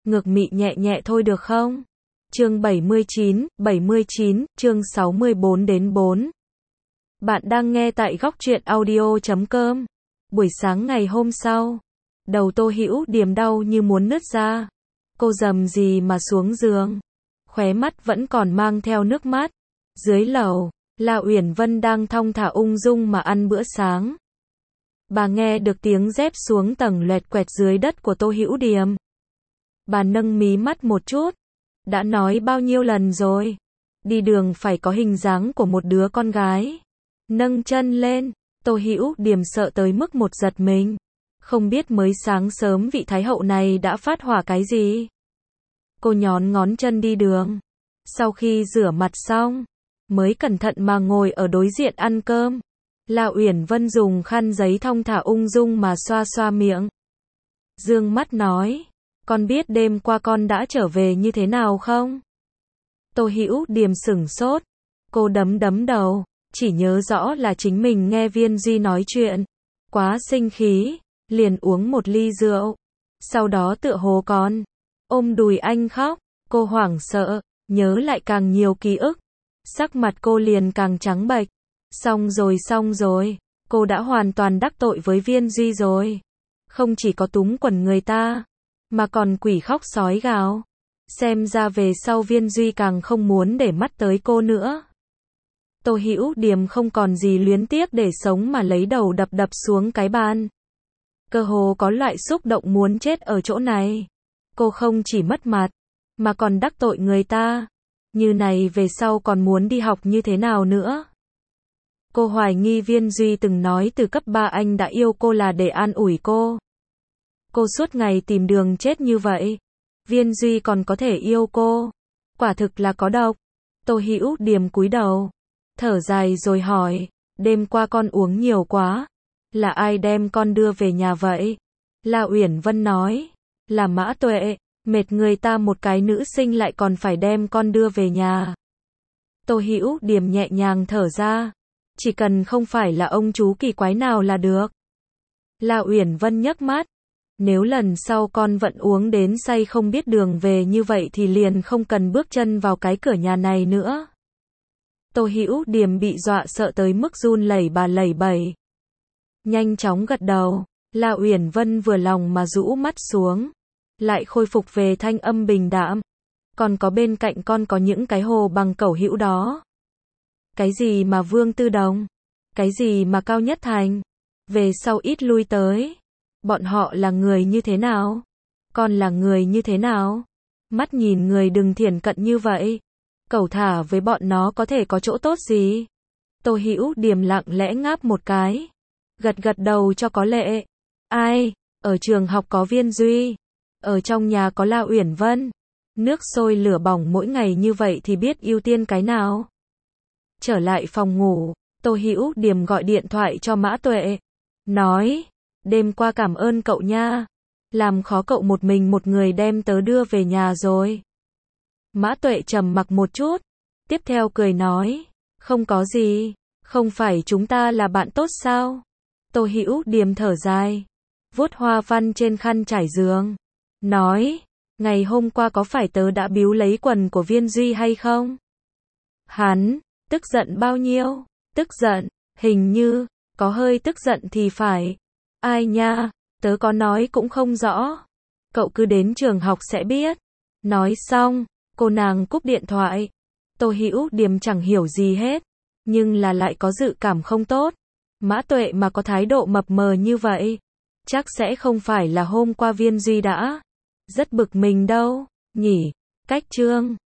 ngược mị nhẹ nhẹ thôi được không? Chương 79, chương 64-4. Bạn đang nghe tại góc truyện audio.com. Buổi sáng ngày hôm sau, đầu Tô Hữu Điềm đau như muốn nứt ra. Cô rầm gì mà xuống giường, khóe mắt vẫn còn mang theo nước mắt. Dưới lầu, La Uyển Vân đang thong thả ung dung mà ăn bữa sáng. Bà nghe được tiếng dép xuống tầng loẹt quẹt dưới đất của Tô Hữu Điềm. Bà nâng mí mắt một chút. Đã nói bao nhiêu lần rồi, đi đường phải có hình dáng của một đứa con gái. Nâng chân lên, Tô Hữu Điềm sợ tới mức một giật mình. Không biết mới sáng sớm vị thái hậu này đã phát hỏa cái gì. Cô nhón ngón chân đi đường. Sau khi rửa mặt xong, mới cẩn thận mà ngồi ở đối diện ăn cơm. La Uyển Vân dùng khăn giấy thong thả ung dung mà xoa xoa miệng. Dương mắt nói, con biết đêm qua con đã trở về như thế nào không? Tô Hữu Điềm sửng sốt. Cô đấm đầu, chỉ nhớ rõ là chính mình nghe Viên Duy nói chuyện. Quá sinh khí, liền uống một ly rượu. Sau đó tựa hồ con ôm đùi anh khóc. Cô hoảng sợ, nhớ lại càng nhiều ký ức. Sắc mặt cô liền càng trắng bệch. Xong rồi, cô đã hoàn toàn đắc tội với Viên Duy rồi. Không chỉ có túm quần người ta, mà còn quỷ khóc sói gào. Xem ra về sau Viên Duy càng không muốn để mắt tới cô nữa. Tô Hữu Điềm không còn gì luyến tiếc để sống mà lấy đầu đập xuống cái bàn. Cơ hồ có loại xúc động muốn chết ở chỗ này. Cô không chỉ mất mặt, mà còn đắc tội người ta. Như này về sau còn muốn đi học như thế nào nữa? Cô hoài nghi Viên Duy từng nói từ cấp 3 anh đã yêu cô là để an ủi cô. Cô suốt ngày tìm đường chết như vậy. Viên Duy còn có thể yêu cô. Quả thực là có độc. Tô Hữu Điềm cúi đầu, thở dài rồi hỏi, đêm qua con uống nhiều quá. Là ai đem con đưa về nhà vậy? La Uyển Vân nói, là Mã Tuệ. Mệt người ta một cái nữ sinh lại còn phải đem con đưa về nhà. Tô Hữu Điềm nhẹ nhàng thở ra. Chỉ cần không phải là ông chú kỳ quái nào là được. La Uyển Vân nhấc mắt. Nếu lần sau con vẫn uống đến say không biết đường về như vậy thì liền không cần bước chân vào cái cửa nhà này nữa. Tô Hữu Điềm bị dọa sợ tới mức run lẩy bẩy. Nhanh chóng gật đầu. La Uyển Vân vừa lòng mà rũ mắt xuống. Lại khôi phục về thanh âm bình đạm. Còn có bên cạnh con có những cái hồ bằng cẩu hữu đó. Cái gì mà Vương Tư Đồng? Cái gì mà Cao Nhất Thành? Về sau ít lui tới. Bọn họ là người như thế nào? Con là người như thế nào? Mắt nhìn người đừng thiển cận như vậy. Cẩu thả với bọn nó có thể có chỗ tốt gì? Tô Hữu Điềm lặng lẽ ngáp một cái. Gật đầu cho có lệ. Ai? Ở trường học có Viên Duy. Ở trong nhà có La Uyển Vân. Nước sôi lửa bỏng mỗi ngày như vậy thì biết ưu tiên cái nào? Trở lại phòng ngủ, Tô Hữu Điềm gọi điện thoại cho Mã Tuệ. Nói, đêm qua cảm ơn cậu nha. Làm khó cậu một mình một người đem tớ đưa về nhà rồi. Mã Tuệ trầm mặc một chút. Tiếp theo cười nói, không có gì. Không phải chúng ta là bạn tốt sao? Tô Hữu Điềm thở dài, vuốt hoa văn trên khăn trải giường. Nói, ngày hôm qua có phải tớ đã biếu lấy quần của Viên Duy hay không? Hắn tức giận bao nhiêu? Tức giận, hình như, có hơi tức giận thì phải. Ai nha, tớ có nói cũng không rõ. Cậu cứ đến trường học sẽ biết. Nói xong, cô nàng cúp điện thoại. Tô Hữu Điềm chẳng hiểu gì hết, nhưng là lại có dự cảm không tốt. Mã Tuệ mà có thái độ mập mờ như vậy, chắc sẽ không phải là hôm qua Viên Duy đã rất bực mình đâu, nhỉ? Cách chương